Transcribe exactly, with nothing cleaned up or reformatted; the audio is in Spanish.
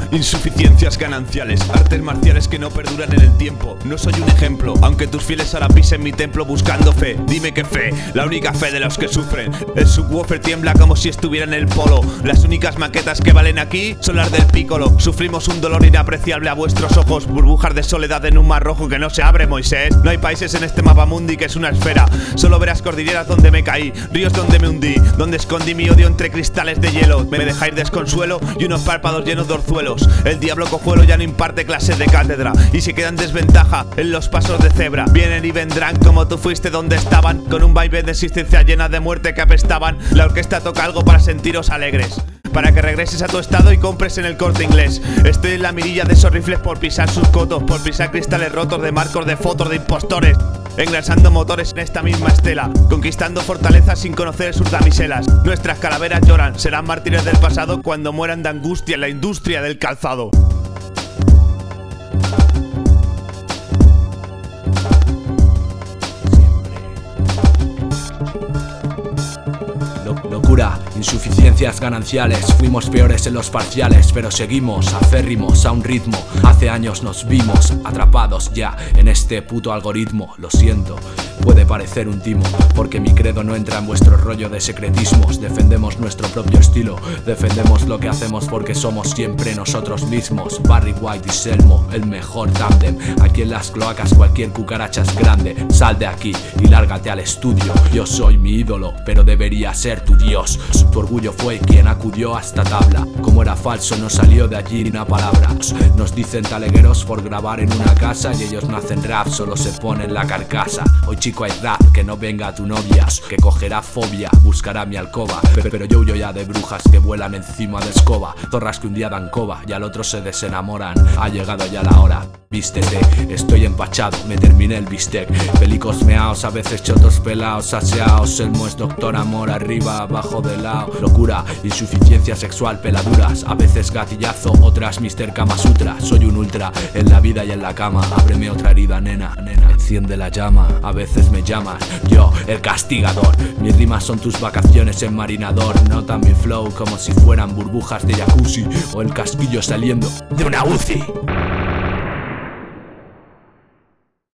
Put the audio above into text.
insuficiencias gananciales, artes marciales que no perduran en el tiempo. No soy un ejemplo, aunque tus fieles ahora pisen mi templo buscando fe. Dime qué fe, la única fe de los que sufren. El subwoofer tiembla como si estuviera en el polo. Las únicas maquetas que valen aquí son las del Piccolo. Sufrimos un dolor inapreciable a vuestros ojos, burbujas de soledad en un mar rojo que no se abre, Moisés. No hay países en este mapa mundi que es una esfera. Solo verás cordilleras donde me caí, ríos donde me hundí, donde escondí mi odio entre cristales de hielo. Me dejáis desconsuelo y unos párpados llenos de orzuelos. El diablo cojuelo ya no imparte clases de cátedra y se queda en desventaja en los pasos de cebra. Vienen y vendrán como tú fuiste donde estaban, con un vaivén de existencia llena de muerte que apestaban. La orquesta toca algo para sentiros alegres, para que regreses a tu estado y compres en el Corte Inglés. Estoy en la mirilla de esos rifles por pisar sus cotos, por pisar cristales rotos de marcos de fotos de impostores, engrasando motores en esta misma estela, conquistando fortalezas sin conocer sus damiselas. Nuestras calaveras lloran, serán mártires del pasado cuando mueran de angustia en la industria del calzado. Locura, insuficiencias gananciales, fuimos peores en los parciales, pero seguimos aférrimos a un ritmo. Hace años nos vimos atrapados ya en este puto algoritmo. Lo siento, puede parecer un timo, porque mi credo no entra en vuestro rollo de secretismos. Defendemos nuestro propio estilo, defendemos lo que hacemos porque somos siempre nosotros mismos. Barry White y Selmo, el mejor tándem. Aquí en las cloacas cualquier cucaracha es grande. Sal de aquí y lárgate al estudio. Yo soy mi ídolo, pero debería ser tu dios. Tu orgullo fue quien acudió a esta tabla. Como era falso no salió de allí ni una palabra. Nos dicen talegueros por grabar en una casa y ellos no hacen rap, solo se ponen la carcasa. Hoy chico hay rap, que no venga tu novia, que cogerá fobia, buscará mi alcoba. Pero, pero yo huyo ya de brujas que vuelan encima de escoba, zorras que un día dan coba y al otro se desenamoran. Ha llegado ya la hora, vístete, estoy empachado, me terminé el bistec. Pelicos meaos, a veces chotos pelados, aseaos. Elmo es doctor amor, arriba, abajo, de lado. Locura, insuficiencia sexual, peladuras, a veces gatillazo, otras mister Kama Sutra. Soy un ultra, en la vida y en la cama. Ábreme otra herida, nena, nena, enciende la llama. A veces me llamas, yo, el castigador. Mis rimas son tus vacaciones en marinador. Nota mi flow como si fueran burbujas de jacuzzi o el casquillo saliendo de una U C I.